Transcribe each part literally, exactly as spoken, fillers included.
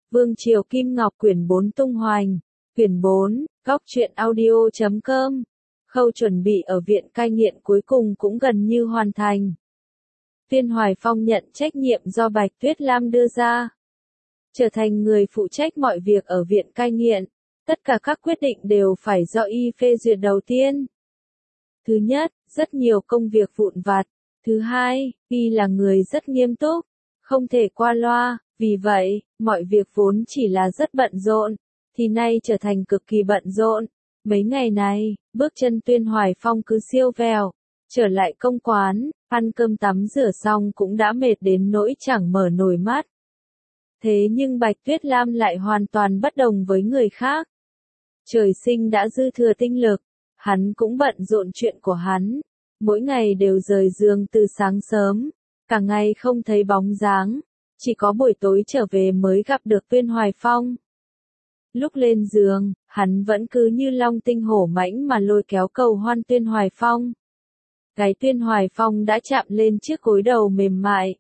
Vương Triều Kim Ngọc quyển bốn tung hoành. Quyển bốn, góc truyện audio chấm com. Khâu chuẩn bị ở viện cai nghiện cuối cùng cũng gần như hoàn thành. Viên Hoài Phong nhận trách nhiệm do Bạch Tuyết Lam đưa ra. Trở thành người phụ trách mọi việc ở viện cai nghiện, tất cả các quyết định đều phải do y phê duyệt đầu tiên. Thứ nhất, rất nhiều công việc vụn vặt. Thứ hai, y là người rất nghiêm túc, không thể qua loa, vì vậy, mọi việc vốn chỉ là rất bận rộn, thì nay trở thành cực kỳ bận rộn. Mấy ngày này, bước chân Tuyên Hoài Phong cứ siêu vẹo, trở lại công quán, ăn cơm tắm rửa xong cũng đã mệt đến nỗi chẳng mở nổi mắt. Thế nhưng Bạch Tuyết Lam lại hoàn toàn bất đồng với người khác. Trời sinh đã dư thừa tinh lực, hắn cũng bận rộn chuyện của hắn, mỗi ngày đều rời giường từ sáng sớm, cả ngày không thấy bóng dáng, chỉ có buổi tối trở về mới gặp được Tuyên Hoài Phong. Lúc lên giường, hắn vẫn cứ như long tinh hổ mãnh mà lôi kéo cầu hoan Tuyên Hoài Phong. Gáy Tuyên Hoài Phong đã chạm lên chiếc gối đầu mềm mại.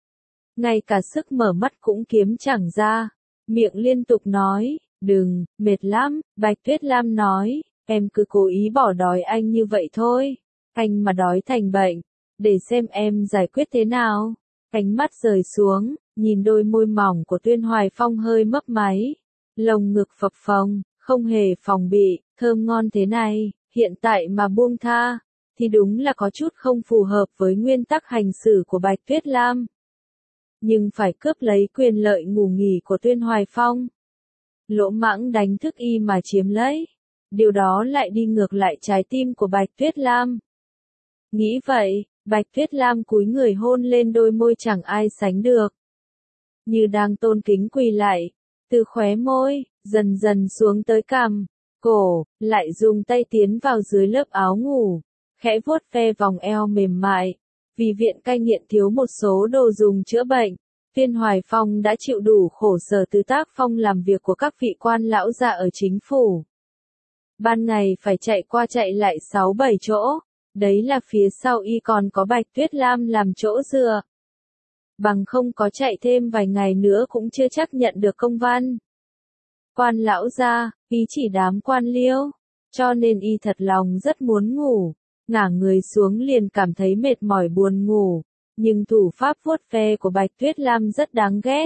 Ngay cả sức mở mắt cũng kiếm chẳng ra, miệng liên tục nói, đừng, mệt lắm. Bạch Tuyết Lam nói, em cứ cố ý bỏ đói anh như vậy thôi, anh mà đói thành bệnh, để xem em giải quyết thế nào. Ánh mắt rời xuống, nhìn đôi môi mỏng của Tuyên Hoài Phong hơi mấp máy, lồng ngực phập phồng, không hề phòng bị, thơm ngon thế này, hiện tại mà buông tha, thì đúng là có chút không phù hợp với nguyên tắc hành xử của Bạch Tuyết Lam. Nhưng phải cướp lấy quyền lợi ngủ nghỉ của Tuyên Hoài Phong. Lỗ mãng đánh thức y mà chiếm lấy. Điều đó lại đi ngược lại trái tim của Bạch Tuyết Lam. Nghĩ vậy, Bạch Tuyết Lam cúi người hôn lên đôi môi chẳng ai sánh được. Như đang tôn kính quỳ lại, từ khóe môi, dần dần xuống tới cằm, cổ, lại dùng tay tiến vào dưới lớp áo ngủ, khẽ vuốt ve vòng eo mềm mại. Vì viện cai nghiện thiếu một số đồ dùng chữa bệnh, Tuyên Hoài Phong đã chịu đủ khổ sở từ tác phong làm việc của các vị quan lão già ở chính phủ. Ban ngày phải chạy qua chạy lại sáu bảy chỗ, đấy là phía sau y còn có Bạch Tuyết Lam làm chỗ dựa. Bằng không có chạy thêm vài ngày nữa cũng chưa chắc nhận được công văn. Quan lão gia, y chỉ đám quan liêu, cho nên y thật lòng rất muốn ngủ, ngả người xuống liền cảm thấy mệt mỏi buồn ngủ, nhưng thủ pháp vuốt ve của Bạch Tuyết Lam rất đáng ghét.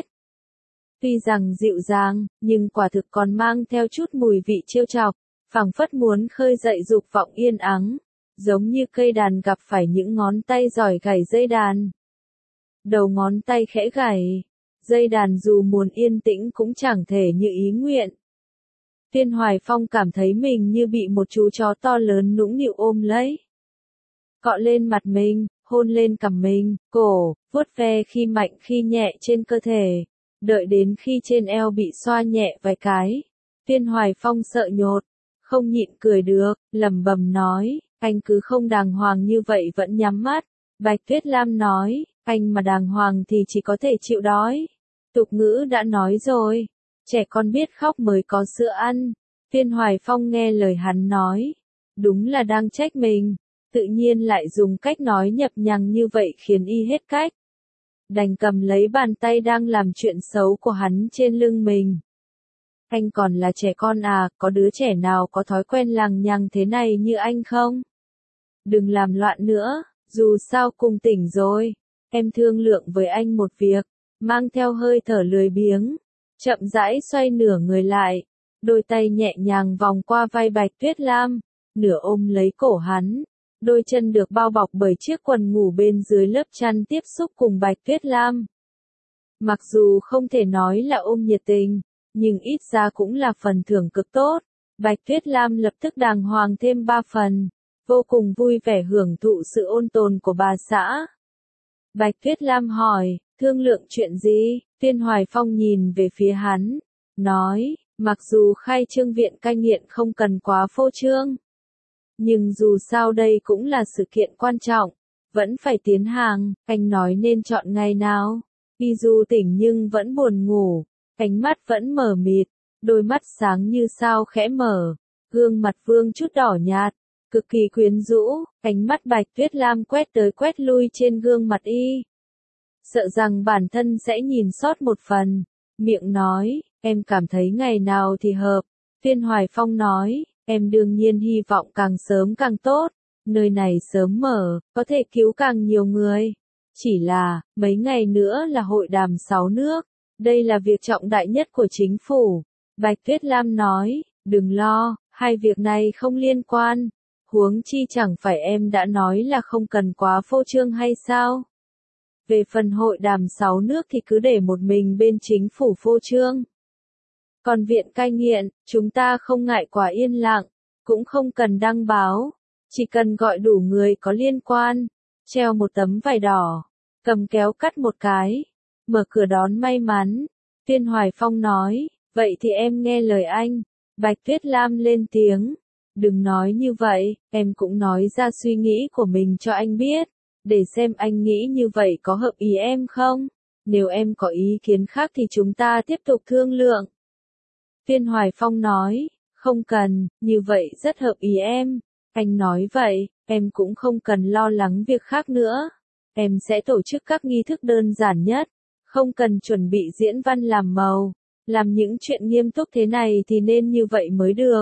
Tuy rằng dịu dàng, nhưng quả thực còn mang theo chút mùi vị trêu chọc, phảng phất muốn khơi dậy dục vọng yên ắng, giống như cây đàn gặp phải những ngón tay giỏi gảy dây đàn. Đầu ngón tay khẽ gảy, dây đàn dù muốn yên tĩnh cũng chẳng thể như ý nguyện. Tuyên Hoài Phong cảm thấy mình như bị một chú chó to lớn nũng nịu ôm lấy. Cọ lên mặt mình, hôn lên cằm mình, cổ, vuốt ve khi mạnh khi nhẹ trên cơ thể, đợi đến khi trên eo bị xoa nhẹ vài cái. Tuyên Hoài Phong sợ nhột, không nhịn cười được, lẩm bẩm nói, anh cứ không đàng hoàng như vậy vẫn nhắm mắt. Bạch Tuyết Lam nói, anh mà đàng hoàng thì chỉ có thể chịu đói. Tục ngữ đã nói rồi, trẻ con biết khóc mới có sữa ăn. Tuyên Hoài Phong nghe lời hắn nói, đúng là đang trách mình, tự nhiên lại dùng cách nói nhập nhằng như vậy khiến y hết cách. Đành cầm lấy bàn tay đang làm chuyện xấu của hắn trên lưng mình. Anh còn là trẻ con à, có đứa trẻ nào có thói quen lằng nhằng thế này như anh không? Đừng làm loạn nữa, dù sao cùng tỉnh rồi, em thương lượng với anh một việc, mang theo hơi thở lười biếng, chậm rãi xoay nửa người lại, đôi tay nhẹ nhàng vòng qua vai Bạch Tuyết Lam, nửa ôm lấy cổ hắn, đôi chân được bao bọc bởi chiếc quần ngủ bên dưới lớp chăn tiếp xúc cùng Bạch Tuyết Lam. Mặc dù không thể nói là ôm nhiệt tình, nhưng ít ra cũng là phần thưởng cực tốt. Bạch Tuyết Lam lập tức đàng hoàng thêm ba phần, vô cùng vui vẻ hưởng thụ sự ôn tồn của bà xã. Bạch Tuyết Lam hỏi, thương lượng chuyện gì? Tuyên Hoài Phong nhìn về phía hắn, nói, mặc dù khai trương viện cai nghiện không cần quá phô trương, nhưng dù sao đây cũng là sự kiện quan trọng, vẫn phải tiến hàng. Anh nói nên chọn ngày nào? Y dù tỉnh nhưng vẫn buồn ngủ, ánh mắt vẫn mờ mịt, đôi mắt sáng như sao khẽ mở, gương mặt vương chút đỏ nhạt, cực kỳ quyến rũ. Ánh mắt Bạch Tuyết Lam quét tới quét lui trên gương mặt y, sợ rằng bản thân sẽ nhìn sót một phần, miệng nói, em cảm thấy ngày nào thì hợp. Viên Hoài Phong nói, em đương nhiên hy vọng càng sớm càng tốt, nơi này sớm mở, có thể cứu càng nhiều người. Chỉ là, mấy ngày nữa là hội đàm sáu nước, đây là việc trọng đại nhất của chính phủ. Bạch Tuyết Lam nói, đừng lo, hai việc này không liên quan. Huống chi chẳng phải em đã nói là không cần quá phô trương hay sao? Về phần hội đàm sáu nước thì cứ để một mình bên chính phủ phô trương. Còn viện cai nghiện, chúng ta không ngại quá yên lặng, cũng không cần đăng báo, chỉ cần gọi đủ người có liên quan, treo một tấm vải đỏ, cầm kéo cắt một cái, mở cửa đón may mắn. Viên Hoài Phong nói, vậy thì em nghe lời anh. Bạch Tuyết Lam lên tiếng, đừng nói như vậy, em cũng nói ra suy nghĩ của mình cho anh biết, để xem anh nghĩ như vậy có hợp ý em không. Nếu em có ý kiến khác thì chúng ta tiếp tục thương lượng. Viên Hoài Phong nói, không cần, như vậy rất hợp ý em. Anh nói vậy, em cũng không cần lo lắng việc khác nữa. Em sẽ tổ chức các nghi thức đơn giản nhất, không cần chuẩn bị diễn văn làm màu. Làm những chuyện nghiêm túc thế này thì nên như vậy mới được.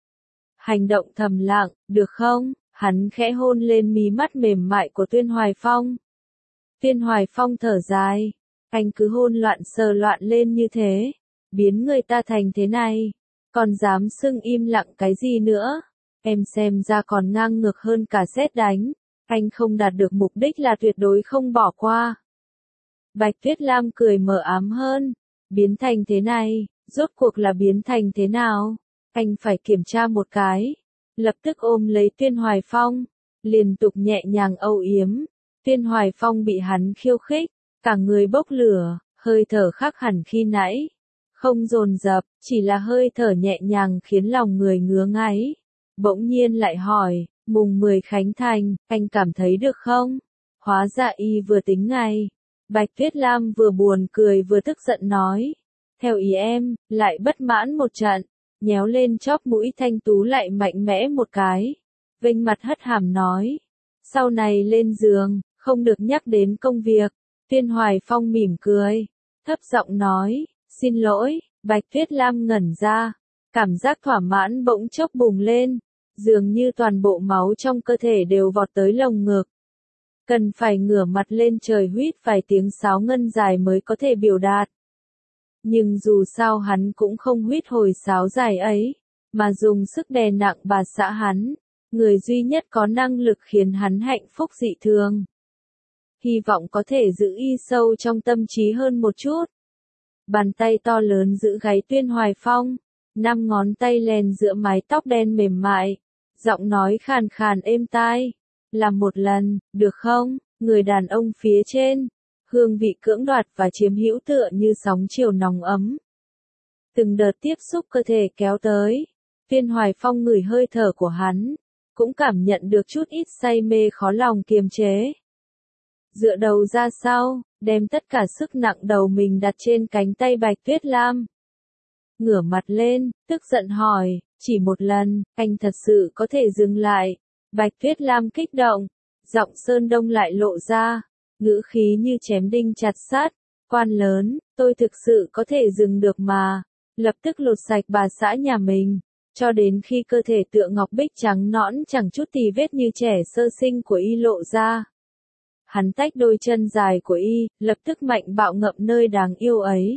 Hành động thầm lặng, được không? Hắn khẽ hôn lên mí mắt mềm mại của Tuyên Hoài Phong. Tuyên Hoài Phong thở dài, anh cứ hôn loạn sờ loạn lên như thế, biến người ta thành thế này, còn dám xưng im lặng cái gì nữa? Em xem ra còn ngang ngược hơn cả sét đánh, anh không đạt được mục đích là tuyệt đối không bỏ qua. Bạch Tuyết Lam cười mờ ám hơn, biến thành thế này, rốt cuộc là biến thành thế nào? Anh phải kiểm tra một cái. Lập tức ôm lấy Tuyên Hoài Phong, liên tục nhẹ nhàng âu yếm. Tuyên Hoài Phong bị hắn khiêu khích, cả người bốc lửa, hơi thở khác hẳn khi nãy. Không dồn dập, chỉ là hơi thở nhẹ nhàng khiến lòng người ngứa ngáy. Bỗng nhiên lại hỏi, mùng mười Khánh Thành, anh cảm thấy được không? Hóa ra y vừa tính ngày. Bạch Tuyết Lam vừa buồn cười vừa tức giận nói. Theo ý em, lại bất mãn một trận. Nhéo lên chóp mũi Thanh Tú lại mạnh mẽ một cái. Vênh mặt hất hàm nói. Sau này lên giường, không được nhắc đến công việc. Tuyên Hoài Phong mỉm cười. Thấp giọng nói, xin lỗi. Bạch Tuyết Lam ngẩn ra. Cảm giác thỏa mãn bỗng chốc bùng lên. Dường như toàn bộ máu trong cơ thể đều vọt tới lồng ngực. Cần phải ngửa mặt lên trời huýt vài tiếng sáo ngân dài mới có thể biểu đạt. Nhưng dù sao hắn cũng không huýt hồi sáo dài ấy, mà dùng sức đè nặng bà xã hắn, người duy nhất có năng lực khiến hắn hạnh phúc dị thường. Hy vọng có thể giữ y sâu trong tâm trí hơn một chút. Bàn tay to lớn giữ gáy Tuyên Hoài Phong, năm ngón tay len giữa mái tóc đen mềm mại, giọng nói khàn khàn êm tai. Làm một lần, được không? Người đàn ông phía trên, hương vị cưỡng đoạt và chiếm hữu tựa như sóng chiều nóng ấm. Từng đợt tiếp xúc cơ thể kéo tới, Tuyên Hoài Phong ngửi hơi thở của hắn, cũng cảm nhận được chút ít say mê khó lòng kiềm chế. Dựa đầu ra sau, đem tất cả sức nặng đầu mình đặt trên cánh tay Bạch Tuyết Lam. Ngửa mặt lên, tức giận hỏi, chỉ một lần, anh thật sự có thể dừng lại. Bạch Tuyết Lam kích động, giọng Sơn Đông lại lộ ra, ngữ khí như chém đinh chặt sắt. Quan lớn, tôi thực sự có thể dừng được mà. Lập tức lột sạch bà xã nhà mình, cho đến khi cơ thể tựa ngọc bích trắng nõn chẳng chút tì vết như trẻ sơ sinh của y lộ ra. Hắn tách đôi chân dài của y, lập tức mạnh bạo ngậm nơi đáng yêu ấy.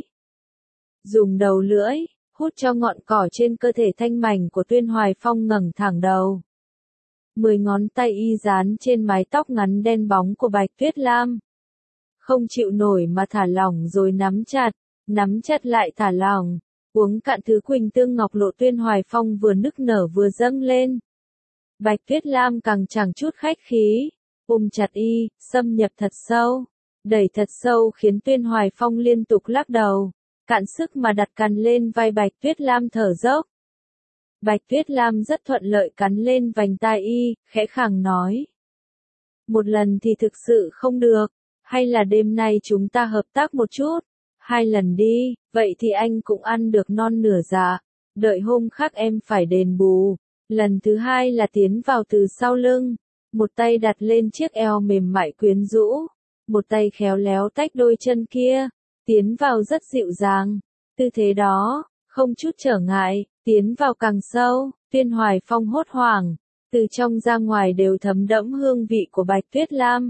Dùng đầu lưỡi, hút cho ngọn cỏ trên cơ thể thanh mảnh của Tuyên Hoài Phong ngẩng thẳng đầu. Mười ngón tay y dán trên mái tóc ngắn đen bóng của Bạch Tuyết Lam. Không chịu nổi mà thả lỏng rồi nắm chặt, nắm chặt lại thả lỏng, uống cạn thứ quỳnh tương ngọc lộ Tuyên Hoài Phong vừa nức nở vừa dâng lên. Bạch Tuyết Lam càng chẳng chút khách khí, ôm chặt y, xâm nhập thật sâu, đẩy thật sâu khiến Tuyên Hoài Phong liên tục lắc đầu, cạn sức mà đặt cằm lên vai Bạch Tuyết Lam thở dốc. Bạch Tuyết Lam rất thuận lợi cắn lên vành tai y, khẽ khàng nói. Một lần thì thực sự không được, hay là đêm nay chúng ta hợp tác một chút, hai lần đi, vậy thì anh cũng ăn được non nửa dạ, đợi hôm khác em phải đền bù. Lần thứ hai là tiến vào từ sau lưng, một tay đặt lên chiếc eo mềm mại quyến rũ, một tay khéo léo tách đôi chân kia, tiến vào rất dịu dàng, Tư thế đó, không chút trở ngại, tiến vào càng sâu, Tuyên Hoài Phong hốt hoảng, từ trong ra ngoài đều thấm đẫm hương vị của Bạch Tuyết Lam.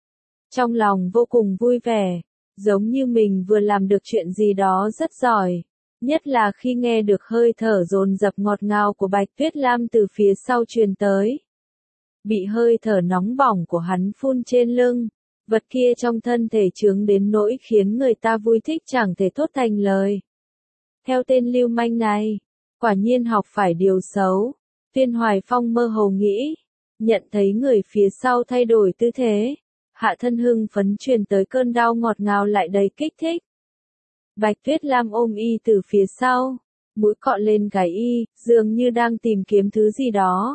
Trong lòng vô cùng vui vẻ, giống như mình vừa làm được chuyện gì đó rất giỏi, nhất là khi nghe được hơi thở dồn dập ngọt ngào của Bạch Tuyết Lam từ phía sau truyền tới. Bị hơi thở nóng bỏng của hắn phun trên lưng, vật kia trong thân thể chướng đến nỗi khiến người ta vui thích chẳng thể thốt thành lời. Theo tên lưu manh này, quả nhiên học phải điều xấu, Tuyên Hoài Phong mơ hồ nghĩ, nhận thấy người phía sau thay đổi tư thế, hạ thân hưng phấn truyền tới cơn đau ngọt ngào lại đầy kích thích. Bạch Tuyết Lam ôm y từ phía sau, mũi cọ lên gáy y, dường như đang tìm kiếm thứ gì đó.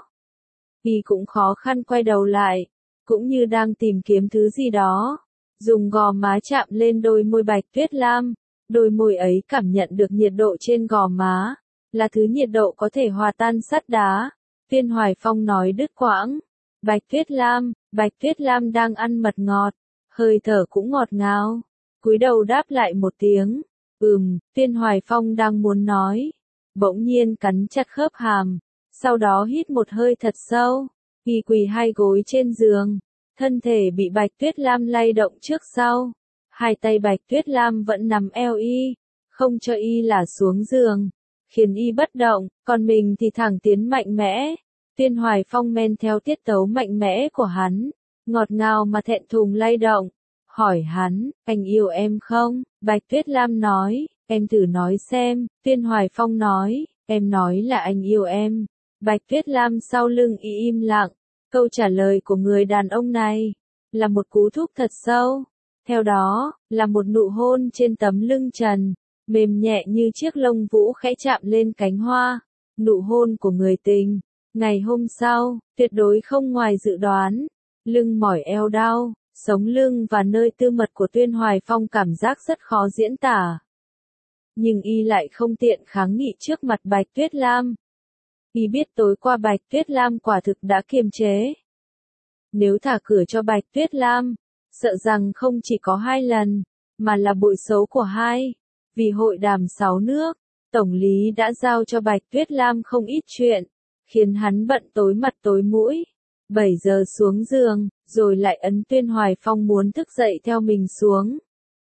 Y cũng khó khăn quay đầu lại, cũng như đang tìm kiếm thứ gì đó, dùng gò má chạm lên đôi môi Bạch Tuyết Lam, đôi môi ấy cảm nhận được nhiệt độ trên gò má, là thứ nhiệt độ có thể hòa tan sắt đá. Tuyên Hoài Phong nói đứt quãng, Bạch Tuyết Lam, Bạch Tuyết Lam đang ăn mật ngọt, hơi thở cũng ngọt ngào, cúi đầu đáp lại một tiếng, ừm, Tuyên Hoài Phong đang muốn nói, bỗng nhiên cắn chặt khớp hàm, sau đó hít một hơi thật sâu, y quỳ hai gối trên giường, thân thể bị Bạch Tuyết Lam lay động trước sau, hai tay Bạch Tuyết Lam vẫn nắm eo y, không cho y lả xuống giường, khiến y bất động, còn mình thì thẳng tiến mạnh mẽ. Tuyên Hoài Phong men theo tiết tấu mạnh mẽ của hắn, ngọt ngào mà thẹn thùng lay động, hỏi hắn, anh yêu em không? Bạch Tuyết Lam nói, em thử nói xem. Tuyên Hoài Phong nói, em nói là anh yêu em. Bạch Tuyết Lam sau lưng y im lặng, câu trả lời của người đàn ông này, là một cú thúc thật sâu, theo đó, là một nụ hôn trên tấm lưng trần, mềm nhẹ như chiếc lông vũ khẽ chạm lên cánh hoa, nụ hôn của người tình. Ngày hôm sau, tuyệt đối không ngoài dự đoán, lưng mỏi eo đau, sống lưng và nơi tư mật của Tuyên Hoài Phong cảm giác rất khó diễn tả. Nhưng y lại không tiện kháng nghị trước mặt Bạch Tuyết Lam. Y biết tối qua Bạch Tuyết Lam quả thực đã kiềm chế. Nếu thả cửa cho Bạch Tuyết Lam, sợ rằng không chỉ có hai lần, mà là bội số của hai. Vì hội đàm sáu nước, Tổng lý đã giao cho Bạch Tuyết Lam không ít chuyện, khiến hắn bận tối mặt tối mũi. bảy giờ xuống giường, rồi lại ấn Tuyên Hoài Phong muốn thức dậy theo mình xuống.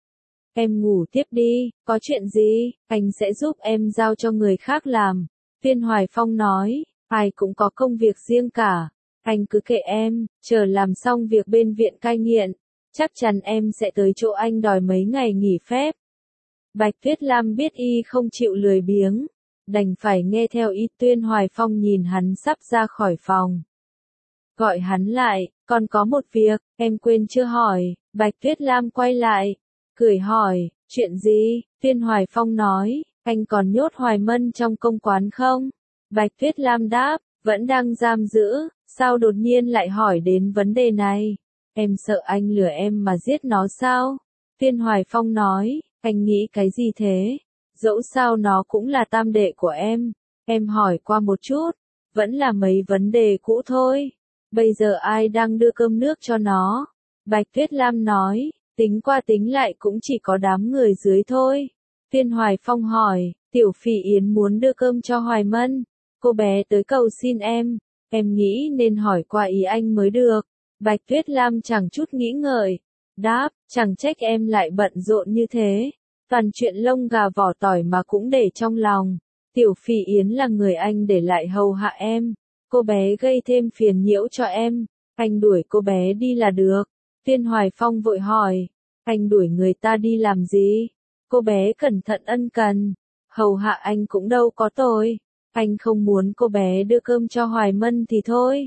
Em ngủ tiếp đi, có chuyện gì, anh sẽ giúp em giao cho người khác làm. Tuyên Hoài Phong nói, ai cũng có công việc riêng cả, anh cứ kệ em, chờ làm xong việc bên viện cai nghiện, chắc chắn em sẽ tới chỗ anh đòi mấy ngày nghỉ phép. Bạch Tuyết Lam biết y không chịu lười biếng, đành phải nghe theo y. Tuyên Hoài Phong nhìn hắn sắp ra khỏi phòng, gọi hắn lại, còn có một việc, em quên chưa hỏi. Bạch Tuyết Lam quay lại, cười hỏi, chuyện gì? Tuyên Hoài Phong nói, anh còn nhốt Hoài Mân trong công quán không? Bạch Tuyết Lam đáp, vẫn đang giam giữ, sao đột nhiên lại hỏi đến vấn đề này? Em sợ anh lừa em mà giết nó sao? Tuyên Hoài Phong nói, anh nghĩ cái gì thế? Dẫu sao nó cũng là tam đệ của em, em hỏi qua một chút, vẫn là mấy vấn đề cũ thôi. Bây giờ ai đang đưa cơm nước cho nó? Bạch Tuyết Lam nói, tính qua tính lại cũng chỉ có đám người dưới thôi. Tuyên Hoài Phong hỏi, Tiểu Phỉ Yến muốn đưa cơm cho Hoài Mân, cô bé tới cầu xin em, em nghĩ nên hỏi qua ý anh mới được. Bạch Tuyết Lam chẳng chút nghĩ ngợi, đáp, chẳng trách em lại bận rộn như thế, toàn chuyện lông gà vỏ tỏi mà cũng để trong lòng. Tiểu Phỉ Yến là người anh để lại hầu hạ em, cô bé gây thêm phiền nhiễu cho em, anh đuổi cô bé đi là được. Tuyên Hoài Phong vội hỏi, anh đuổi người ta đi làm gì? Cô bé cẩn thận ân cần, hầu hạ anh cũng đâu có tội, anh không muốn cô bé đưa cơm cho Hoài Mân thì thôi.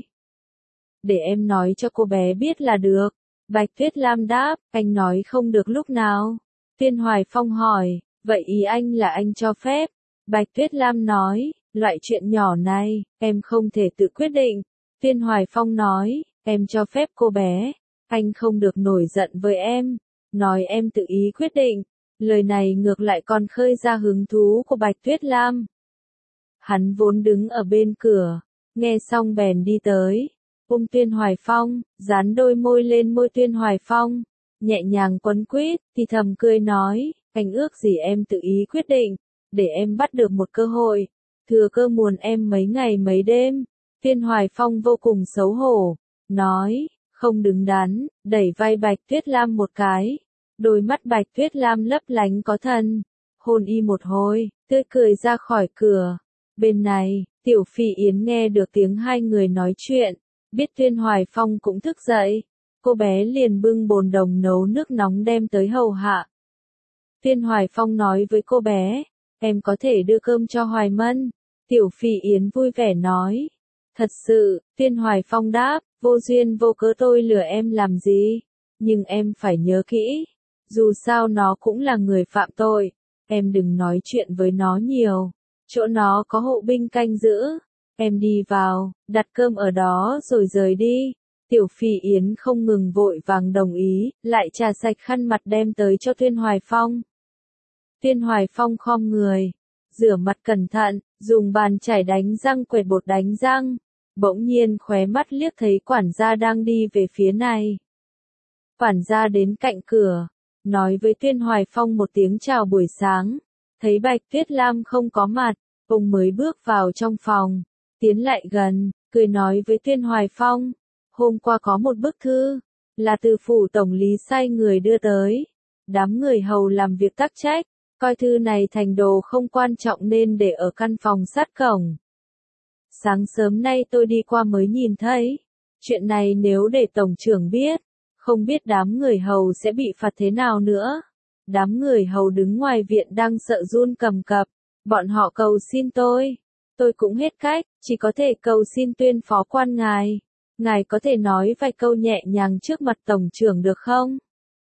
Để em nói cho cô bé biết là được. Bạch Tuyết Lam đáp, anh nói không được lúc nào? Tuyên Hoài Phong hỏi, vậy ý anh là anh cho phép? Bạch Tuyết Lam nói, loại chuyện nhỏ này, em không thể tự quyết định. Tuyên Hoài Phong nói, em cho phép cô bé, anh không được nổi giận với em, nói em tự ý quyết định. Lời này ngược lại còn khơi ra hứng thú của Bạch Tuyết Lam. Hắn vốn đứng ở bên cửa, nghe xong bèn đi tới, ôm Tuyên Hoài Phong, dán đôi môi lên môi Tuyên Hoài Phong, nhẹ nhàng quấn quýt, thì thầm cười nói, anh ước gì em tự ý quyết định, để em bắt được một cơ hội, thừa cơ muồn em mấy ngày mấy đêm. Viên Hoài Phong vô cùng xấu hổ, nói, không đứng đắn, đẩy vai Bạch Tuyết Lam một cái. Đôi mắt Bạch Tuyết Lam lấp lánh có thần, hôn y một hồi, tươi cười ra khỏi cửa. Bên này, Tiểu Phỉ Yến nghe được tiếng hai người nói chuyện, biết Viên Hoài Phong cũng thức dậy. Cô bé liền bưng bồn đồng nấu nước nóng đem tới hầu hạ. Viên Hoài Phong nói với cô bé, em có thể đưa cơm cho Hoài Mân. Tiểu Phỉ Yến vui vẻ nói. Thật sự, Viên Hoài Phong đáp, vô duyên vô cớ tôi lừa em làm gì, nhưng em phải nhớ kỹ, dù sao nó cũng là người phạm tội, em đừng nói chuyện với nó nhiều, chỗ nó có hộ binh canh giữ, em đi vào, đặt cơm ở đó rồi rời đi. Tiểu Phỉ Yến không ngừng vội vàng đồng ý, lại trà sạch khăn mặt đem tới cho Viên Hoài Phong. Viên Hoài Phong khom người, rửa mặt cẩn thận, dùng bàn chải đánh răng quệt bột đánh răng. Bỗng nhiên khóe mắt liếc thấy quản gia đang đi về phía này. Quản gia đến cạnh cửa, nói với Viên Hoài Phong một tiếng chào buổi sáng, thấy Bạch Tuyết Lam không có mặt, ông mới bước vào trong phòng, tiến lại gần, cười nói với Viên Hoài Phong, hôm qua có một bức thư, là từ phủ tổng lý sai người đưa tới, đám người hầu làm việc tắc trách, coi thư này thành đồ không quan trọng nên để ở căn phòng sát cổng. Sáng sớm nay tôi đi qua mới nhìn thấy, chuyện này nếu để tổng trưởng biết, không biết đám người hầu sẽ bị phạt thế nào nữa. Đám người hầu đứng ngoài viện đang sợ run cầm cập, bọn họ cầu xin tôi, tôi cũng hết cách, chỉ có thể cầu xin Tuyên phó quan ngài, ngài có thể nói vài câu nhẹ nhàng trước mặt tổng trưởng được không?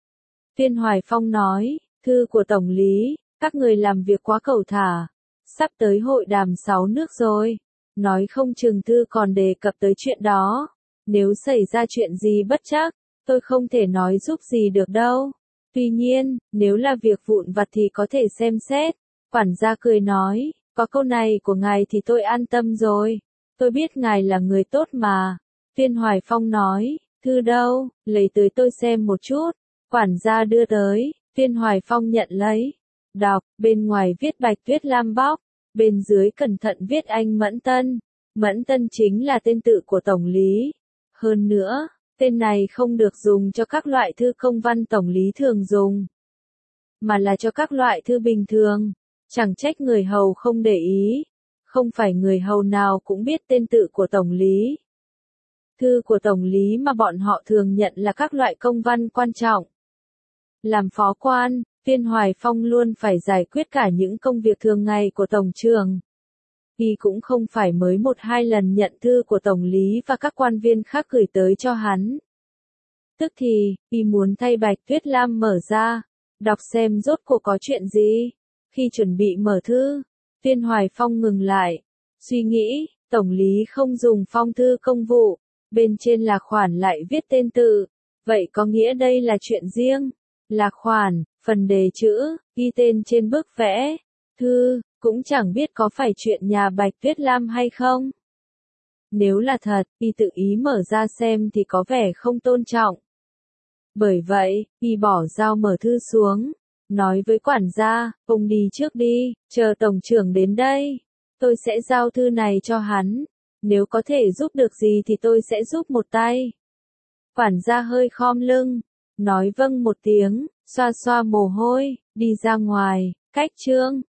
Viên Hoài Phong nói, thư của tổng lý, các người làm việc quá cầu thả, sắp tới hội đàm sáu nước rồi. Nói không chừng thư còn đề cập tới chuyện đó. Nếu xảy ra chuyện gì bất trắc, tôi không thể nói giúp gì được đâu. Tuy nhiên, nếu là việc vụn vặt thì có thể xem xét. Quản gia cười nói, có câu này của ngài thì tôi an tâm rồi. Tôi biết ngài là người tốt mà. Viên Hoài Phong nói, thư đâu, lấy tới tôi xem một chút. Quản gia đưa tới, Viên Hoài Phong nhận lấy. Đọc, bên ngoài viết Bạch Tuyết Lam bóc. Bên dưới cẩn thận viết anh Mẫn Tân. Mẫn Tân chính là tên tự của tổng lý. Hơn nữa, tên này không được dùng cho các loại thư công văn tổng lý thường dùng, mà là cho các loại thư bình thường. Chẳng trách người hầu không để ý. Không phải người hầu nào cũng biết tên tự của tổng lý. Thư của tổng lý mà bọn họ thường nhận là các loại công văn quan trọng. Làm phó quan, Viên Hoài Phong luôn phải giải quyết cả những công việc thường ngày của tổng trưởng. Y cũng không phải mới một hai lần nhận thư của tổng lý và các quan viên khác gửi tới cho hắn. Tức thì, Y muốn thay Bạch Tuyết Lam mở ra, đọc xem rốt cuộc có chuyện gì. Khi chuẩn bị mở thư, Viên Hoài Phong ngừng lại, suy nghĩ, tổng lý không dùng phong thư công vụ, bên trên là khoản lại viết tên tự, vậy có nghĩa đây là chuyện riêng. Là khoản, phần đề chữ, ghi tên trên bức vẽ, thư, cũng chẳng biết có phải chuyện nhà Bạch Tuyết Lam hay không. Nếu là thật, Y tự ý mở ra xem thì có vẻ không tôn trọng. Bởi vậy, Y bỏ dao mở thư xuống, nói với quản gia, ông đi trước đi, chờ tổng trưởng đến đây, tôi sẽ giao thư này cho hắn, nếu có thể giúp được gì thì tôi sẽ giúp một tay. Quản gia hơi khom lưng, nói vâng một tiếng, xoa xoa mồ hôi, đi ra ngoài, cách chương.